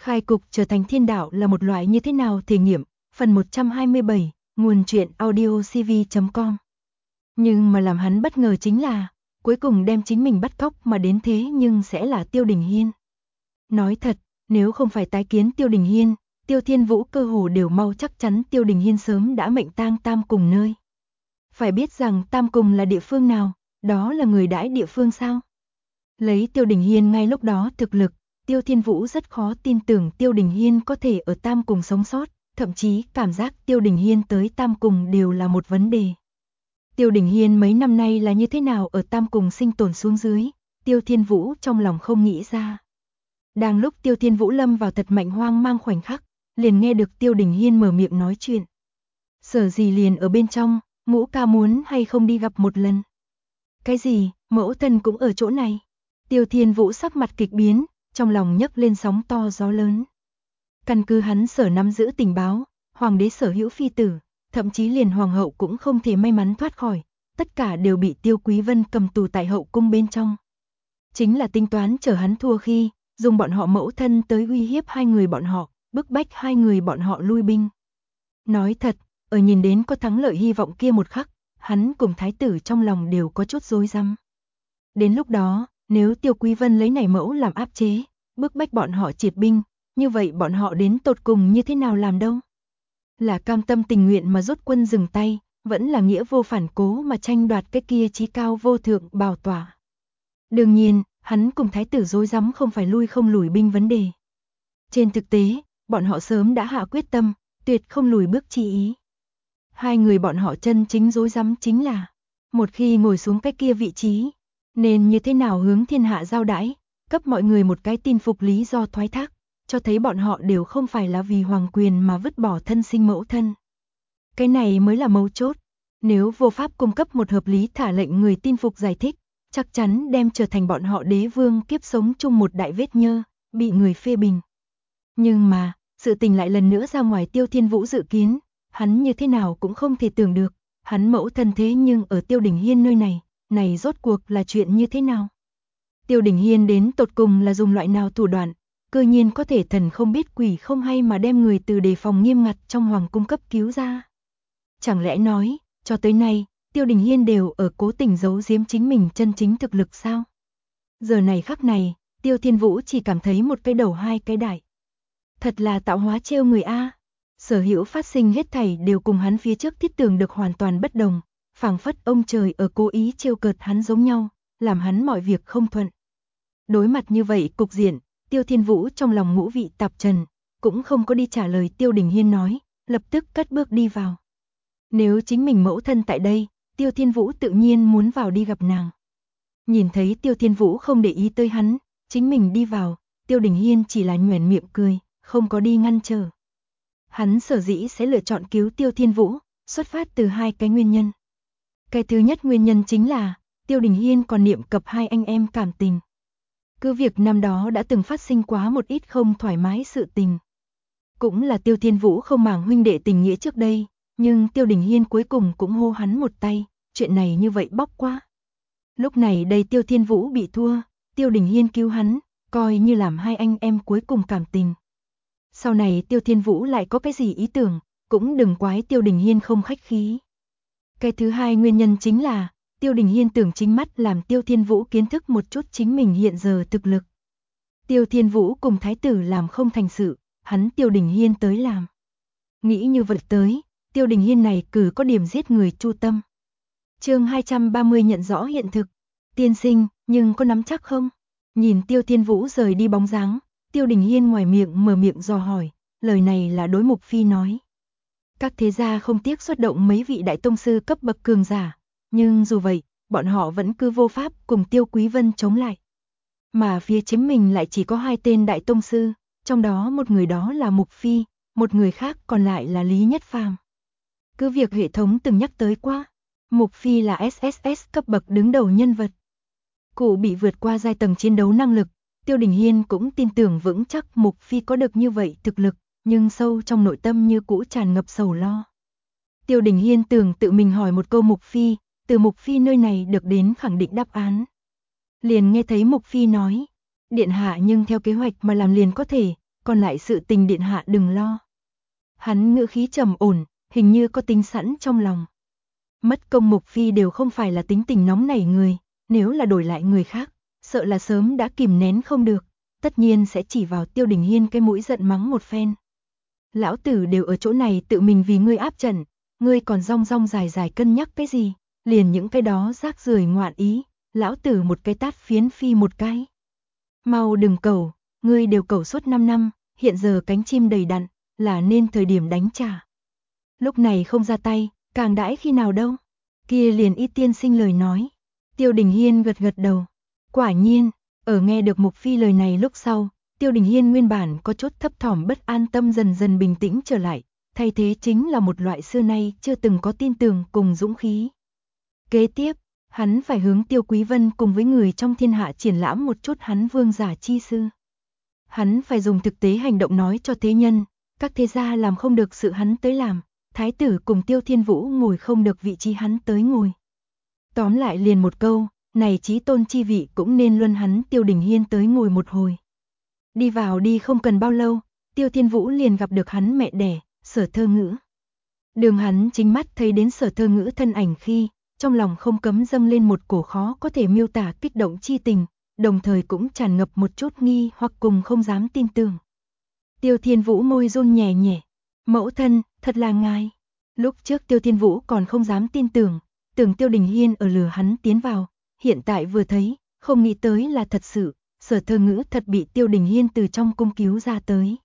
Khai cục trở thành thiên đạo là một loại như thế nào thể nghiệm, phần 127, nguồn truyện audiocv.com. Nhưng mà làm hắn bất ngờ chính là, cuối cùng đem chính mình bắt cóc mà đến thế nhưng sẽ là Tiêu Đình Hiên. Nói thật, nếu không phải tái kiến Tiêu Đình Hiên, Tiêu Thiên Vũ cơ hồ đều mau chắc chắn Tiêu Đình Hiên sớm đã mệnh tang Tam Cùng nơi. Phải biết rằng Tam Cùng là địa phương nào, đó là người đãi địa phương sao? Lấy Tiêu Đình Hiên ngay lúc đó thực lực, Tiêu Thiên Vũ rất khó tin tưởng Tiêu Đình Hiên có thể ở Tam Cùng sống sót, thậm chí cảm giác Tiêu Đình Hiên tới Tam Cùng đều là một vấn đề. Tiêu Đình Hiên mấy năm nay là như thế nào ở Tam Cùng sinh tồn xuống dưới, Tiêu Thiên Vũ trong lòng không nghĩ ra. Đang lúc Tiêu Thiên Vũ lâm vào thật mạnh hoang mang khoảnh khắc, liền nghe được Tiêu Đình Hiên mở miệng nói chuyện. Sở gì liền ở bên trong, Ngũ ca muốn hay không đi gặp một lần. Cái gì, mẫu thân cũng ở chỗ này. Tiêu Thiên Vũ sắc mặt kịch biến, trong lòng nhấc lên sóng to gió lớn. Căn cứ hắn sở nắm giữ tình báo, hoàng đế sở hữu phi tử, thậm chí liền hoàng hậu cũng không thể may mắn thoát khỏi, tất cả đều bị Tiêu Quý Vân cầm tù tại hậu cung bên trong. Chính là tính toán chờ hắn thua khi, dùng bọn họ mẫu thân tới uy hiếp hai người bọn họ, bức bách hai người bọn họ lui binh. Nói thật, ở nhìn đến có thắng lợi hy vọng kia một khắc, hắn cùng thái tử trong lòng đều có chút rối rắm. Đến lúc đó, nếu Tiêu Quý Vân lấy này mẫu làm áp chế, bức bách bọn họ triệt binh, như vậy bọn họ đến tột cùng như thế nào làm đâu? Là cam tâm tình nguyện mà rút quân dừng tay, vẫn là nghĩa vô phản cố mà tranh đoạt cái kia chí cao vô thượng bảo tỏa. Đương nhiên, hắn cùng thái tử rối rắm không phải lui không lùi binh vấn đề. Trên thực tế, bọn họ sớm đã hạ quyết tâm, tuyệt không lùi bước chi ý. Hai người bọn họ chân chính rối rắm chính là, một khi ngồi xuống cái kia vị trí, nên như thế nào hướng thiên hạ giao đãi, cấp mọi người một cái tin phục lý do thoái thác, cho thấy bọn họ đều không phải là vì hoàng quyền mà vứt bỏ thân sinh mẫu thân. Cái này mới là mấu chốt, nếu vô pháp cung cấp một hợp lý thả lệnh người tin phục giải thích, chắc chắn đem trở thành bọn họ đế vương kiếp sống chung một đại vết nhơ, bị người phê bình. Nhưng mà, sự tình lại lần nữa ra ngoài Tiêu Thiên Vũ dự kiến, hắn như thế nào cũng không thể tưởng được, hắn mẫu thân thế nhưng ở Tiêu Đình Hiên nơi này rốt cuộc là chuyện như thế nào? Tiêu Đình Hiên đến tột cùng là dùng loại nào thủ đoạn, cơ nhiên có thể thần không biết quỷ không hay mà đem người từ đề phòng nghiêm ngặt trong hoàng cung cấp cứu ra. Chẳng lẽ nói, cho tới nay, Tiêu Đình Hiên đều ở cố tình giấu giếm chính mình chân chính thực lực sao? Giờ này khắc này, Tiêu Thiên Vũ chỉ cảm thấy một cái đầu hai cái đại. Thật là tạo hóa trêu người a. Sở hữu phát sinh hết thảy đều cùng hắn phía trước thiết tưởng được hoàn toàn bất đồng, phảng phất ông trời ở cố ý trêu cợt hắn giống nhau, làm hắn mọi việc không thuận. Đối mặt như vậy cục diện, Tiêu Thiên Vũ trong lòng ngũ vị tạp trần, cũng không có đi trả lời Tiêu Đình Hiên nói, lập tức cất bước đi vào. Nếu chính mình mẫu thân tại đây, Tiêu Thiên Vũ tự nhiên muốn vào đi gặp nàng. Nhìn thấy Tiêu Thiên Vũ không để ý tới hắn, chính mình đi vào, Tiêu Đình Hiên chỉ là nhoẻn miệng cười, không có đi ngăn trở. Hắn sở dĩ sẽ lựa chọn cứu Tiêu Thiên Vũ, xuất phát từ hai cái nguyên nhân. Cái thứ nhất nguyên nhân chính là, Tiêu Đình Hiên còn niệm cập hai anh em cảm tình. Cứ việc năm đó đã từng phát sinh quá một ít không thoải mái sự tình. Cũng là Tiêu Thiên Vũ không màng huynh đệ tình nghĩa trước đây, nhưng Tiêu Đình Hiên cuối cùng cũng hô hắn một tay, chuyện này như vậy bóc quá. Lúc này đây Tiêu Thiên Vũ bị thua, Tiêu Đình Hiên cứu hắn, coi như làm hai anh em cuối cùng cảm tình. Sau này Tiêu Thiên Vũ lại có cái gì ý tưởng, cũng đừng quái Tiêu Đình Hiên không khách khí. Cái thứ hai nguyên nhân chính là, Tiêu Đình Hiên tưởng chính mắt làm Tiêu Thiên Vũ kiến thức một chút chính mình hiện giờ thực lực. Tiêu Thiên Vũ cùng thái tử làm không thành sự, hắn Tiêu Đình Hiên tới làm. Nghĩ như vật tới, Tiêu Đình Hiên này cử có điểm giết người chu tâm. Chương 230 nhận rõ hiện thực. Tiên sinh, nhưng có nắm chắc không? Nhìn Tiêu Thiên Vũ rời đi bóng dáng, Tiêu Đình Hiên ngoài miệng mở miệng dò hỏi, lời này là đối Mục Phi nói. Các thế gia không tiếc xuất động mấy vị đại tông sư cấp bậc cường giả, nhưng dù vậy, bọn họ vẫn cứ vô pháp cùng Tiêu Quý Vân chống lại. Mà phía chính mình lại chỉ có hai tên đại tông sư, trong đó một người đó là Mục Phi, một người khác còn lại là Lý Nhất Phàm. Cứ việc hệ thống từng nhắc tới qua, Mục Phi là SSS cấp bậc đứng đầu nhân vật. Cụ bị vượt qua giai tầng chiến đấu năng lực, Tiêu Đình Hiên cũng tin tưởng vững chắc Mục Phi có được như vậy thực lực, nhưng sâu trong nội tâm như cũ tràn ngập sầu lo. Tiêu Đình Hiên tưởng tự mình hỏi một câu Mục Phi, từ Mục Phi nơi này được đến khẳng định đáp án. Liền nghe thấy Mục Phi nói, điện hạ nhưng theo kế hoạch mà làm liền có thể, còn lại sự tình điện hạ đừng lo. Hắn ngữ khí trầm ổn, hình như có tính sẵn trong lòng. Mất công Mục Phi đều không phải là tính tình nóng nảy người, nếu là đổi lại người khác, sợ là sớm đã kìm nén không được, tất nhiên sẽ chỉ vào Tiêu Đình Hiên cái mũi giận mắng một phen. Lão tử đều ở chỗ này tự mình vì ngươi áp trận, ngươi còn rong rong dài dài cân nhắc cái gì, liền những cái đó rác rưởi ngoạn ý, lão tử một cái tát phiến phi một cái. Mau đừng cầu, ngươi đều cầu suốt 5 năm, hiện giờ cánh chim đầy đặn, là nên thời điểm đánh trả. Lúc này không ra tay, càng đãi khi nào đâu. Kia liền Y tiên sinh lời nói. Tiêu Đình Hiên gật gật đầu. Quả nhiên, ở nghe được Mục Phi lời này lúc sau, Tiêu Đình Hiên nguyên bản có chút thấp thỏm bất an tâm dần dần bình tĩnh trở lại, thay thế chính là một loại xưa nay chưa từng có tin tưởng cùng dũng khí. Kế tiếp, hắn phải hướng Tiêu Quý Vân cùng với người trong thiên hạ triển lãm một chút hắn vương giả chi sư. Hắn phải dùng thực tế hành động nói cho thế nhân, các thế gia làm không được sự hắn tới làm, thái tử cùng Tiêu Thiên Vũ ngồi không được vị trí hắn tới ngồi. Tóm lại liền một câu, này chí tôn chi vị cũng nên luân hắn Tiêu Đình Hiên tới ngồi một hồi. Đi vào đi không cần bao lâu, Tiêu Thiên Vũ liền gặp được hắn mẹ đẻ, Sở Thơ Ngữ. Đường hắn chính mắt thấy đến Sở Thơ Ngữ thân ảnh khi, trong lòng không cấm dâng lên một cổ khó có thể miêu tả kích động chi tình, đồng thời cũng tràn ngập một chút nghi hoặc cùng không dám tin tưởng. Tiêu Thiên Vũ môi run nhẹ nhẹ, mẫu thân, thật là ngài. Lúc trước Tiêu Thiên Vũ còn không dám tin tưởng, tưởng Tiêu Đình Hiên ở lừa hắn tiến vào, hiện tại vừa thấy, không nghĩ tới là thật sự, Sở Thơ Ngữ thật bị Tiêu Đình Hiên từ trong cung cứu ra tới.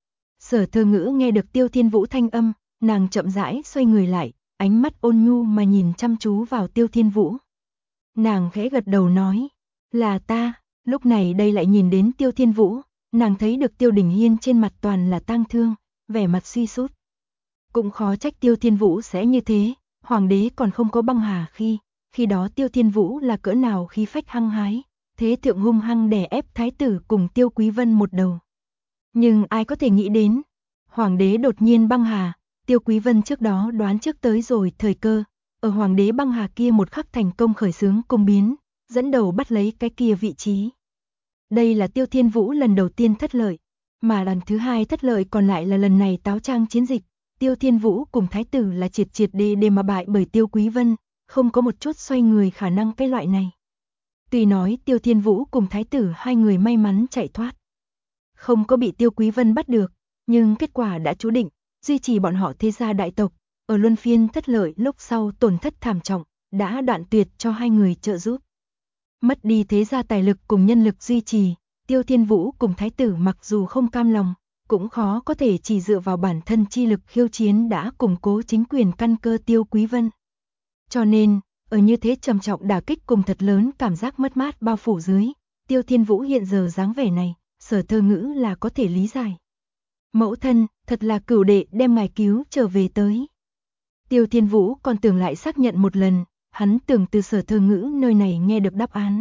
Sở Thơ Ngữ nghe được Tiêu Thiên Vũ thanh âm, nàng chậm rãi xoay người lại, ánh mắt ôn nhu mà nhìn chăm chú vào Tiêu Thiên Vũ. Nàng khẽ gật đầu nói, là ta, lúc này đây lại nhìn đến Tiêu Thiên Vũ, nàng thấy được Tiêu Đình Hiên trên mặt toàn là tang thương, vẻ mặt suy sút. Cũng khó trách Tiêu Thiên Vũ sẽ như thế, hoàng đế còn không có băng hà khi đó Tiêu Thiên Vũ là cỡ nào khí phách hăng hái, thế thượng hung hăng đè ép thái tử cùng Tiêu Quý Vân một đầu. Nhưng ai có thể nghĩ đến, hoàng đế đột nhiên băng hà, Tiêu Quý Vân trước đó đoán trước tới rồi thời cơ, ở hoàng đế băng hà kia một khắc thành công khởi xướng cung biến, dẫn đầu bắt lấy cái kia vị trí. Đây là Tiêu Thiên Vũ lần đầu tiên thất lợi, mà lần thứ hai thất lợi còn lại là lần này táo trang chiến dịch, Tiêu Thiên Vũ cùng thái tử là triệt để mà bại bởi Tiêu Quý Vân, không có một chút xoay người khả năng cái loại này. Tuy nói Tiêu Thiên Vũ cùng thái tử hai người may mắn chạy thoát, không có bị Tiêu Quý Vân bắt được, nhưng kết quả đã chú định, duy trì bọn họ thế gia đại tộc, ở luân phiên thất lợi lúc sau tổn thất thảm trọng, đã đoạn tuyệt cho hai người trợ giúp. Mất đi thế gia tài lực cùng nhân lực duy trì, Tiêu Thiên Vũ cùng thái tử mặc dù không cam lòng, cũng khó có thể chỉ dựa vào bản thân chi lực khiêu chiến đã củng cố chính quyền căn cơ Tiêu Quý Vân. Cho nên, ở như thế trầm trọng đả kích cùng thật lớn cảm giác mất mát bao phủ dưới, Tiêu Thiên Vũ hiện giờ dáng vẻ này, Sở Thơ Ngữ là có thể lý giải. Mẫu thân, thật là cửu đệ đem ngài cứu trở về tới. Tiêu Thiên Vũ còn tưởng lại xác nhận một lần, hắn tưởng từ Sở Thơ Ngữ nơi này nghe được đáp án.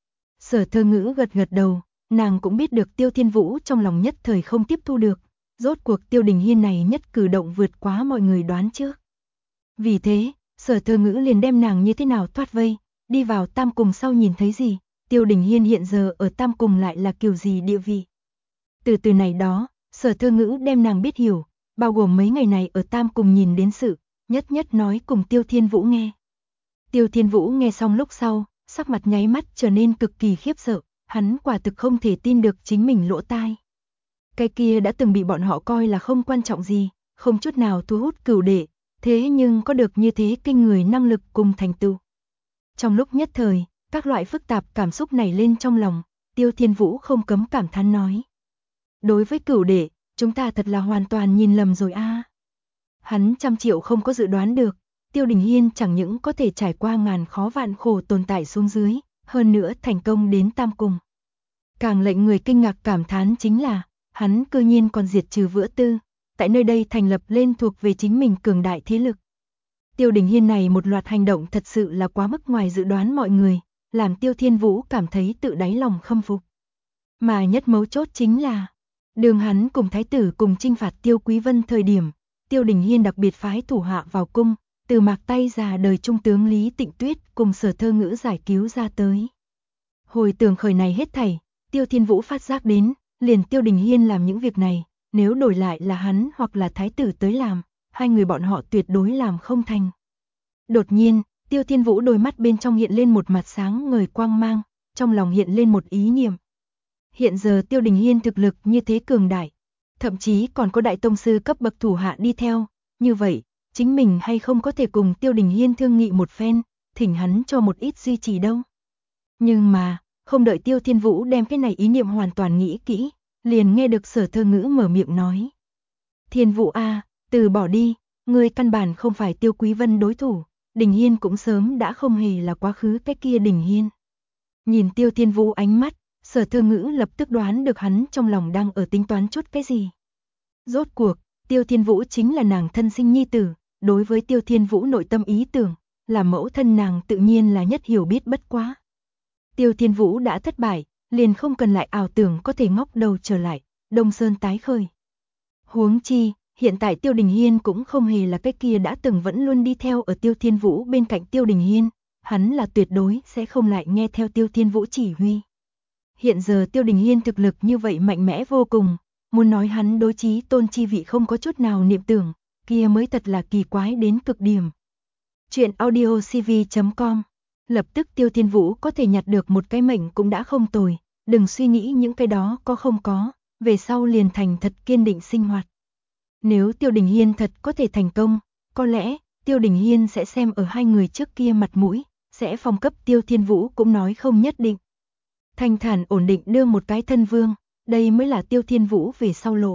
Sở Thơ Ngữ gật gật đầu, nàng cũng biết được Tiêu Thiên Vũ trong lòng nhất thời không tiếp thu được, rốt cuộc Tiêu Đình Hiên này nhất cử động vượt quá mọi người đoán trước. Vì thế, Sở Thơ Ngữ liền đem nàng như thế nào thoát vây, đi vào Tam Cùng sau nhìn thấy gì, Tiêu Đình Hiên hiện giờ ở Tam Cùng lại là kiểu gì địa vị. Từ này đó, Sở Thơ Ngữ đem nàng biết hiểu, bao gồm mấy ngày này ở Tam Cùng nhìn đến sự, nhất nhất nói cùng Tiêu Thiên Vũ nghe. Tiêu Thiên Vũ nghe xong lúc sau, sắc mặt nháy mắt trở nên cực kỳ khiếp sợ, hắn quả thực không thể tin được chính mình lỗ tai. Cái kia đã từng bị bọn họ coi là không quan trọng gì, không chút nào thu hút cửu đệ, thế nhưng có được như thế kinh người năng lực cùng thành tựu. Trong lúc nhất thời, các loại phức tạp cảm xúc nảy lên trong lòng, Tiêu Thiên Vũ không cấm cảm thán nói. Đối với cửu đệ, chúng ta thật là hoàn toàn nhìn lầm rồi a. Hắn trăm triệu không có dự đoán được, Tiêu Đình Hiên chẳng những có thể trải qua ngàn khó vạn khổ tồn tại xuống dưới, hơn nữa thành công đến Tam Cùng. Càng lệnh người kinh ngạc cảm thán chính là, hắn cư nhiên còn diệt trừ Vữa Tư, tại nơi đây thành lập lên thuộc về chính mình cường đại thế lực. Tiêu Đình Hiên này một loạt hành động thật sự là quá mức ngoài dự đoán mọi người, làm Tiêu Thiên Vũ cảm thấy tự đáy lòng khâm phục. Mà nhất mấu chốt chính là, đường hắn cùng thái tử cùng chinh phạt Tiêu Quý Vân thời điểm, Tiêu Đình Hiên đặc biệt phái thủ hạ vào cung, từ Mạc Tay già đời trung tướng Lý Tịnh Tuyết cùng Sở Thơ Ngữ giải cứu ra tới. Hồi tưởng khởi này hết thảy, Tiêu Thiên Vũ phát giác đến, liền Tiêu Đình Hiên làm những việc này, nếu đổi lại là hắn hoặc là thái tử tới làm, hai người bọn họ tuyệt đối làm không thành. Đột nhiên, Tiêu Thiên Vũ đôi mắt bên trong hiện lên một mặt sáng ngời quang mang, trong lòng hiện lên một ý niệm. Hiện giờ Tiêu Đình Hiên thực lực như thế cường đại, thậm chí còn có đại tông sư cấp bậc thủ hạ đi theo, như vậy, chính mình hay không có thể cùng Tiêu Đình Hiên thương nghị một phen, thỉnh hắn cho một ít duy trì đâu. Nhưng mà, không đợi Tiêu Thiên Vũ đem cái này ý niệm hoàn toàn nghĩ kỹ, liền nghe được Sở Thơ Ngữ mở miệng nói. Thiên Vũ a, từ bỏ đi, ngươi căn bản không phải Tiêu Quý Vân đối thủ, Đình Hiên cũng sớm đã không hề là quá khứ cái kia Đình Hiên. Nhìn Tiêu Thiên Vũ ánh mắt, Sở Thơ Ngữ lập tức đoán được hắn trong lòng đang ở tính toán chút cái gì. Rốt cuộc, Tiêu Thiên Vũ chính là nàng thân sinh nhi tử, đối với Tiêu Thiên Vũ nội tâm ý tưởng, là mẫu thân nàng tự nhiên là nhất hiểu biết bất quá. Tiêu Thiên Vũ đã thất bại, liền không cần lại ảo tưởng có thể ngóc đầu trở lại, Đông Sơn tái khởi. Huống chi, hiện tại Tiêu Đình Hiên cũng không hề là cái kia đã từng vẫn luôn đi theo ở Tiêu Thiên Vũ bên cạnh Tiêu Đình Hiên, hắn là tuyệt đối sẽ không lại nghe theo Tiêu Thiên Vũ chỉ huy. Hiện giờ Tiêu Đình Hiên thực lực như vậy mạnh mẽ vô cùng, muốn nói hắn đối chí tôn chi vị không có chút nào niệm tưởng, kia mới thật là kỳ quái đến cực điểm. Chuyện audiocv.com. Lập tức Tiêu Thiên Vũ có thể nhặt được một cái mệnh cũng đã không tồi, đừng suy nghĩ những cái đó có không có, về sau liền thành thật kiên định sinh hoạt. Nếu Tiêu Đình Hiên thật có thể thành công, có lẽ Tiêu Đình Hiên sẽ xem ở hai người trước kia mặt mũi, sẽ phong cấp Tiêu Thiên Vũ cũng nói không nhất định. Thanh thản ổn định đương một cái thân vương, đây mới là Tiêu Thiên Vũ về sau lộ.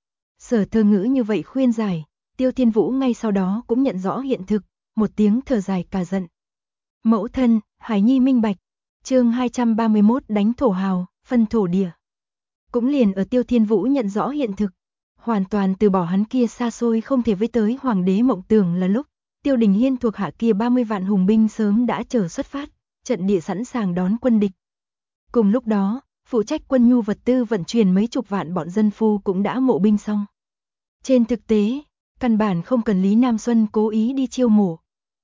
Sở Thơ Ngữ như vậy khuyên giải, Tiêu Thiên Vũ ngay sau đó cũng nhận rõ hiện thực, một tiếng thở dài cả giận. Mẫu thân, Hải Nhi minh bạch. Chương 231 đánh thổ hào, phân thổ địa. Cũng liền ở Tiêu Thiên Vũ nhận rõ hiện thực, hoàn toàn từ bỏ hắn kia xa xôi không thể với tới hoàng đế mộng tưởng là lúc, Tiêu Đình Hiên thuộc hạ kia 30 vạn hùng binh sớm đã chờ xuất phát, trận địa sẵn sàng đón quân địch. Cùng lúc đó, phụ trách quân nhu vật tư vận chuyển mấy chục vạn bọn dân phu cũng đã mộ binh xong. Trên thực tế, căn bản không cần Lý Nam Xuân cố ý đi chiêu mộ.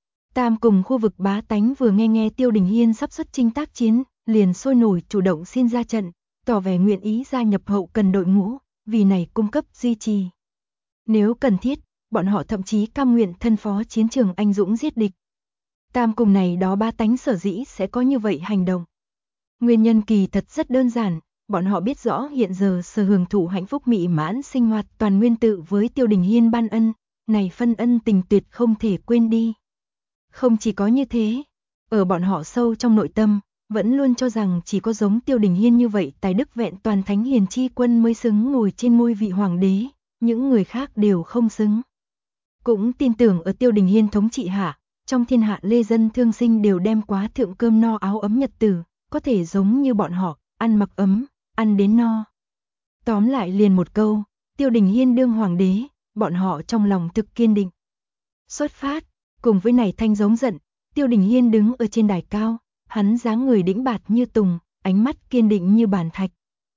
Tam cùng khu vực bá tánh vừa nghe Tiêu Đình Hiên sắp xuất chinh tác chiến, liền sôi nổi chủ động xin ra trận, tỏ vẻ nguyện ý gia nhập hậu cần đội ngũ, vì này cung cấp duy trì. Nếu cần thiết, bọn họ thậm chí cam nguyện thân phó chiến trường anh dũng giết địch. Tam cùng này đó bá tánh sở dĩ sẽ có như vậy hành động. Nguyên nhân kỳ thật rất đơn giản, bọn họ biết rõ hiện giờ sở hưởng thụ hạnh phúc mỹ mãn sinh hoạt toàn nguyên tự với Tiêu Đình Hiên ban ân, này phân ân tình tuyệt không thể quên đi. Không chỉ có như thế, ở bọn họ sâu trong nội tâm, vẫn luôn cho rằng chỉ có giống Tiêu Đình Hiên như vậy tài đức vẹn toàn thánh hiền chi quân mới xứng ngồi trên ngôi vị hoàng đế, những người khác đều không xứng. Cũng tin tưởng ở Tiêu Đình Hiên thống trị hạ, trong thiên hạ lê dân thương sinh đều đem quá thượng cơm no áo ấm nhật tử, có thể giống như bọn họ, ăn mặc ấm, ăn đến no. Tóm lại liền một câu, Tiêu Đình Hiên đương hoàng đế, bọn họ trong lòng thực kiên định. Xuất phát, cùng với này thanh giống giận, Tiêu Đình Hiên đứng ở trên đài cao, hắn dáng người đĩnh bạt như tùng, ánh mắt kiên định như bàn thạch.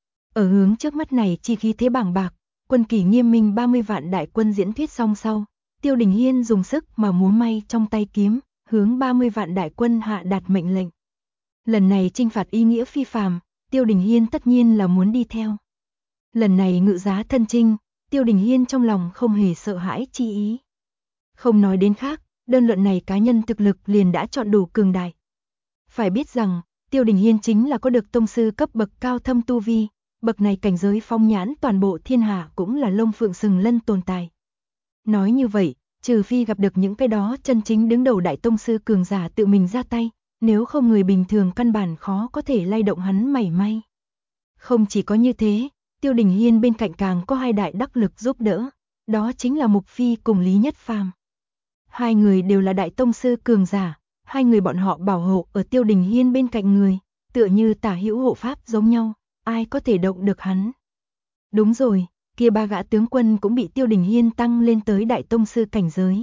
Ở hướng trước mắt này chi khí thế bàng bạc, quân kỳ nghiêm minh 30 vạn đại quân diễn thuyết xong sau, Tiêu Đình Hiên dùng sức mà múa may trong tay kiếm, hướng 30 vạn đại quân hạ đạt mệnh lệnh. Lần này chinh phạt ý nghĩa phi phàm, Tiêu Đình Hiên tất nhiên là muốn đi theo. Lần này ngự giá thân chinh, Tiêu Đình Hiên trong lòng không hề sợ hãi chi ý. Không nói đến khác, đơn luận này cá nhân thực lực liền đã chọn đủ cường đại. Phải biết rằng, Tiêu Đình Hiên chính là có được tông sư cấp bậc cao thâm tu vi, bậc này cảnh giới phong nhãn toàn bộ thiên hạ cũng là lông phượng sừng lân tồn tại. Nói như vậy, trừ phi gặp được những cái đó chân chính đứng đầu đại tông sư cường giả tự mình ra tay, nếu không người bình thường căn bản khó có thể lay động hắn mảy may. Không chỉ có như thế, Tiêu Đình Hiên bên cạnh càng có hai đại đắc lực giúp đỡ, đó chính là Mục Phi cùng Lý Nhất Phàm. Hai người đều là đại tông sư cường giả, hai người bọn họ bảo hộ ở Tiêu Đình Hiên bên cạnh người, tựa như tả hữu hộ pháp giống nhau, ai có thể động được hắn. Đúng rồi, kia ba gã tướng quân cũng bị Tiêu Đình Hiên tăng lên tới đại tông sư cảnh giới.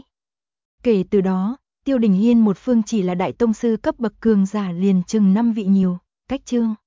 Kể từ đó, Tiêu Đình Hiên một phương chỉ là đại tông sư cấp bậc cường giả liền chừng 5 vị nhiều, cách chương.